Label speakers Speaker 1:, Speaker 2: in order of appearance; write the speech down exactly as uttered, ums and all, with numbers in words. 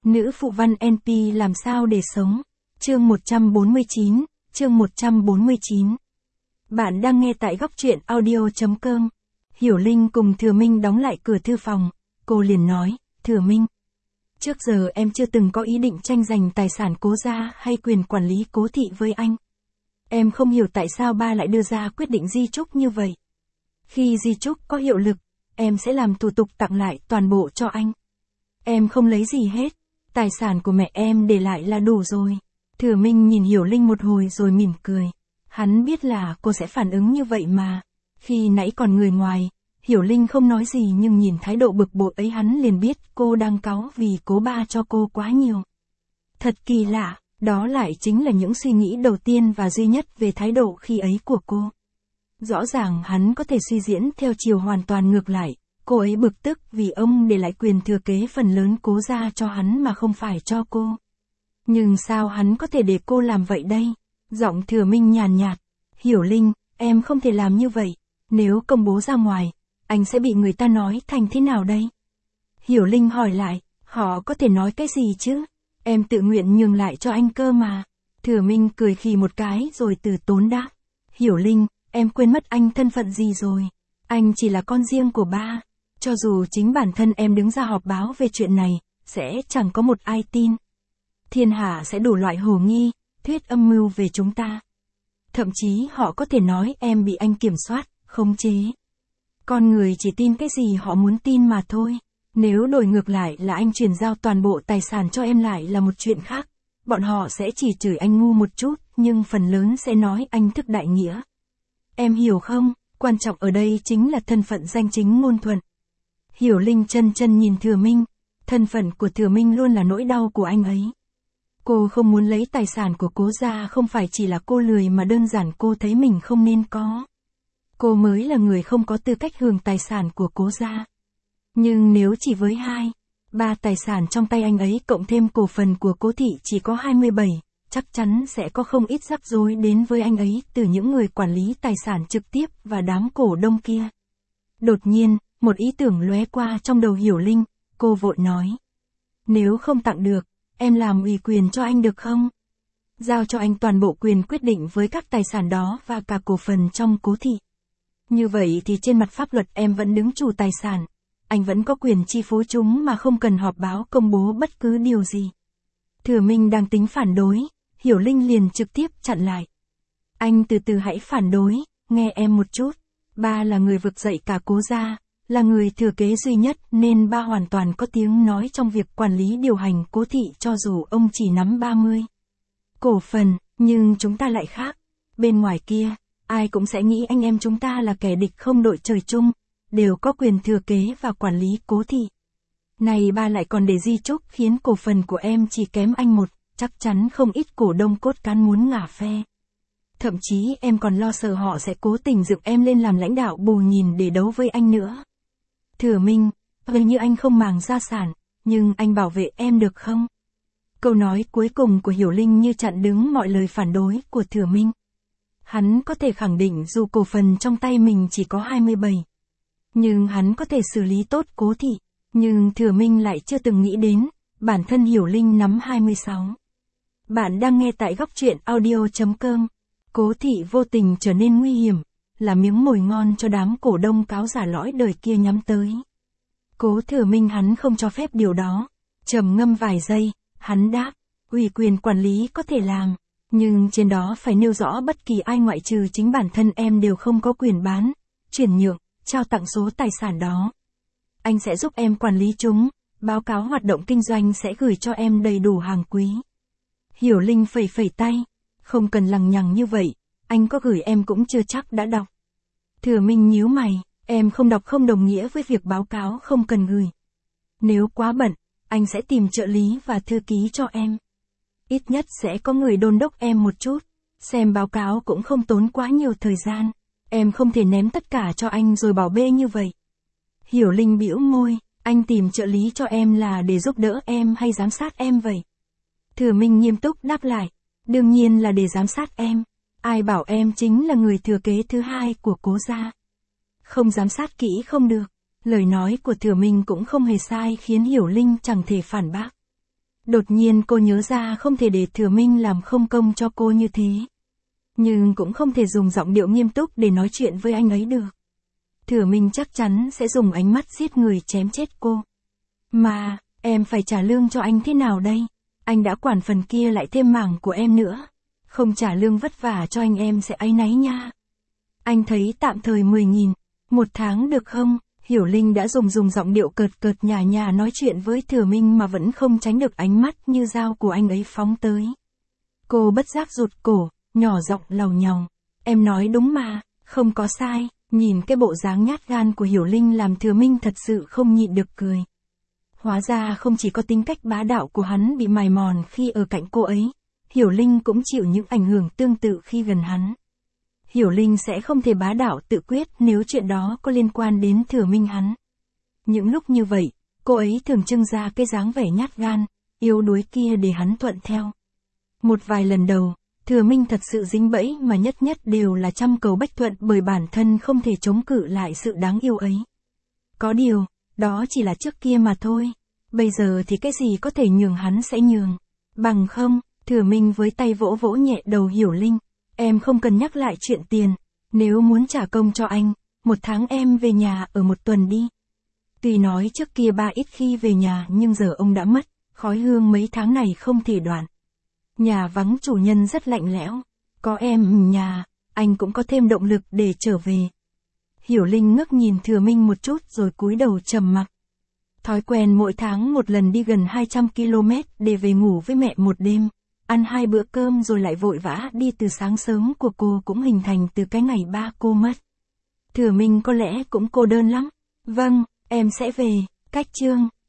Speaker 1: Nữ phụ văn en pê làm sao để sống? Chương một trăm bốn mươi chín, chương một trăm bốn mươi chín. Bạn đang nghe tại góc truyện audio chấm com. Hiểu Linh cùng Thừa Minh đóng lại cửa thư phòng, cô liền nói, Thừa Minh. Trước giờ em chưa từng có ý định tranh giành tài sản Cố gia hay quyền quản lý Cố thị với anh. Em không hiểu tại sao ba lại đưa ra quyết định di chúc như vậy. Khi di chúc có hiệu lực, em sẽ làm thủ tục tặng lại toàn bộ cho anh. Em không lấy gì hết, tài sản của mẹ em để lại là đủ rồi. Thừa Minh nhìn Hiểu Linh một hồi rồi mỉm cười. Hắn biết là cô sẽ phản ứng như vậy mà. Khi nãy còn người ngoài, Hiểu Linh không nói gì nhưng nhìn thái độ bực bội ấy hắn liền biết cô đang cáu vì Cố ba cho cô quá nhiều. Thật kỳ lạ, đó lại chính là những suy nghĩ đầu tiên và duy nhất về thái độ khi ấy của cô. Rõ ràng hắn có thể suy diễn theo chiều hoàn toàn ngược lại, cô ấy bực tức vì ông để lại quyền thừa kế phần lớn Cố gia cho hắn mà không phải cho cô. Nhưng sao hắn có thể để cô làm vậy đây? Giọng Thừa Minh nhàn nhạt, Hiểu Linh, em không thể làm như vậy, nếu công bố ra ngoài, anh sẽ bị người ta nói thành thế nào đây? Hiểu Linh hỏi lại, họ có thể nói cái gì chứ? Em tự nguyện nhường lại cho anh cơ mà. Thừa Minh cười khì một cái rồi từ tốn đáp, Hiểu Linh, em quên mất anh thân phận gì rồi? Anh chỉ là con riêng của ba. Cho dù chính bản thân em đứng ra họp báo về chuyện này, sẽ chẳng có một ai tin. Thiên hạ sẽ đủ loại hồ nghi, thuyết âm mưu về chúng ta. Thậm chí họ có thể nói em bị anh kiểm soát, khống chế. Con người chỉ tin cái gì họ muốn tin mà thôi. Nếu đổi ngược lại là anh chuyển giao toàn bộ tài sản cho em lại là một chuyện khác. Bọn họ sẽ chỉ chửi anh ngu một chút, nhưng phần lớn sẽ nói anh thức đại nghĩa. Em hiểu không? Quan trọng ở đây chính là thân phận danh chính ngôn thuận. Hiểu Linh chân chân nhìn Thừa Minh. Thân phận của Thừa Minh luôn là nỗi đau của anh ấy. Cô không muốn lấy tài sản của Cố gia không phải chỉ là cô lười mà đơn giản cô thấy mình không nên có. Cô mới là người không có tư cách hưởng tài sản của Cố gia. Nhưng nếu chỉ với hai, ba tài sản trong tay anh ấy cộng thêm cổ phần của Cố thị chỉ có hai mươi bảy, chắc chắn sẽ có không ít rắc rối đến với anh ấy từ những người quản lý tài sản trực tiếp và đám cổ đông kia. Đột nhiên, một ý tưởng lóe qua trong đầu Hiểu Linh, cô vội nói. Nếu không tặng được, em làm ủy quyền cho anh được không? Giao cho anh toàn bộ quyền quyết định với các tài sản đó và cả cổ phần trong Cố thị. Như vậy thì trên mặt pháp luật em vẫn đứng chủ tài sản. Anh vẫn có quyền chi phối chúng mà không cần họp báo công bố bất cứ điều gì. Thừa Minh đang tính phản đối, Hiểu Linh liền trực tiếp chặn lại. Anh từ từ hãy phản đối, nghe em một chút. Ba là người vực dậy cả Cố gia, là người thừa kế duy nhất nên ba hoàn toàn có tiếng nói trong việc quản lý điều hành Cố thị cho dù ông chỉ nắm ba mươi cổ phần, nhưng chúng ta lại khác. Bên ngoài kia, ai cũng sẽ nghĩ anh em chúng ta là kẻ địch không đội trời chung, đều có quyền thừa kế và quản lý Cố thị. Này ba lại còn để di chúc khiến cổ phần của em chỉ kém anh một, chắc chắn không ít cổ đông cốt cán muốn ngả phe. Thậm chí em còn lo sợ họ sẽ cố tình dựng em lên làm lãnh đạo bù nhìn để đấu với anh nữa. Thừa Minh, gần như anh không màng gia sản, nhưng anh bảo vệ em được không? Câu nói cuối cùng của Hiểu Linh như chặn đứng mọi lời phản đối của Thừa Minh. Hắn có thể khẳng định dù cổ phần trong tay mình chỉ có hai mươi bảy. Nhưng hắn có thể xử lý tốt Cố thị. Nhưng Thừa Minh lại chưa từng nghĩ đến, bản thân Hiểu Linh nắm hai mươi sáu. Bạn đang nghe tại góc truyện audio chấm com. Cố thị vô tình trở nên nguy hiểm, là miếng mồi ngon cho đám cổ đông cáo giả lõi đời kia nhắm tới. Cố Thừa Minh hắn không cho phép điều đó. Trầm ngâm vài giây, hắn đáp, ủy quyền quản lý có thể làm, nhưng trên đó phải nêu rõ bất kỳ ai ngoại trừ chính bản thân em đều không có quyền bán, chuyển nhượng, trao tặng số tài sản đó. Anh sẽ giúp em quản lý chúng, báo cáo hoạt động kinh doanh sẽ gửi cho em đầy đủ hàng quý. Hiểu Linh phẩy phẩy tay, không cần lằng nhằng như vậy, anh có gửi em cũng chưa chắc đã đọc. Thừa Minh nhíu mày, em không đọc không đồng nghĩa với việc báo cáo không cần gửi. Nếu quá bận, anh sẽ tìm trợ lý và thư ký cho em. Ít nhất sẽ có người đôn đốc em một chút, xem báo cáo cũng không tốn quá nhiều thời gian. Em không thể ném tất cả cho anh rồi bảo bê như vậy. Hiểu Linh bĩu môi, anh tìm trợ lý cho em là để giúp đỡ em hay giám sát em vậy? Thừa Minh nghiêm túc đáp lại, đương nhiên là để giám sát em. Ai bảo em chính là người thừa kế thứ hai của Cố gia. Không giám sát kỹ không được. Lời nói của Thừa Minh cũng không hề sai khiến Hiểu Linh chẳng thể phản bác. Đột nhiên cô nhớ ra không thể để Thừa Minh làm không công cho cô như thế. Nhưng cũng không thể dùng giọng điệu nghiêm túc để nói chuyện với anh ấy được. Thừa Minh chắc chắn sẽ dùng ánh mắt giết người chém chết cô. Mà, em phải trả lương cho anh thế nào đây? Anh đã quản phần kia lại thêm mảng của em nữa. Không trả lương vất vả cho anh em sẽ áy náy nha. Anh thấy tạm thời mười nghìn, một tháng được không? Hiểu Linh đã dùng dùng giọng điệu cợt cợt nhả nhả nói chuyện với Thừa Minh mà vẫn không tránh được ánh mắt như dao của anh ấy phóng tới. Cô bất giác rụt cổ, nhỏ giọng lầu nhầu. Em nói đúng mà, không có sai. Nhìn cái bộ dáng nhát gan của Hiểu Linh làm Thừa Minh thật sự không nhịn được cười. Hóa ra không chỉ có tính cách bá đạo của hắn bị mài mòn khi ở cạnh cô ấy, Hiểu Linh cũng chịu những ảnh hưởng tương tự khi gần hắn. Hiểu Linh sẽ không thể bá đạo tự quyết nếu chuyện đó có liên quan đến Thừa Minh hắn. Những lúc như vậy, cô ấy thường trưng ra cái dáng vẻ nhát gan, yếu đuối kia để hắn thuận theo. Một vài lần đầu, Thừa Minh thật sự dính bẫy mà nhất nhất đều là trăm cầu bách thuận bởi bản thân không thể chống cự lại sự đáng yêu ấy. Có điều, đó chỉ là trước kia mà thôi. Bây giờ thì cái gì có thể nhường hắn sẽ nhường. Bằng không, Thừa Minh với tay vỗ vỗ nhẹ đầu Hiểu Linh. Em không cần nhắc lại chuyện tiền. Nếu muốn trả công cho anh, một tháng em về nhà ở một tuần đi. Tuy nói trước kia ba ít khi về nhà nhưng giờ ông đã mất, khói hương mấy tháng này không thể đoạn. Nhà vắng chủ nhân rất lạnh lẽo. Có em ở nhà, anh cũng có thêm động lực để trở về. Hiểu Linh ngước nhìn Thừa Minh một chút rồi cúi đầu trầm mặc. Thói quen mỗi tháng một lần đi gần hai trăm ki lô mét để về ngủ với mẹ một đêm, ăn hai bữa cơm rồi lại vội vã đi từ sáng sớm của cô cũng hình thành từ cái ngày ba cô mất. Thừa Minh có lẽ cũng cô đơn lắm. Vâng, em sẽ về. Cách chương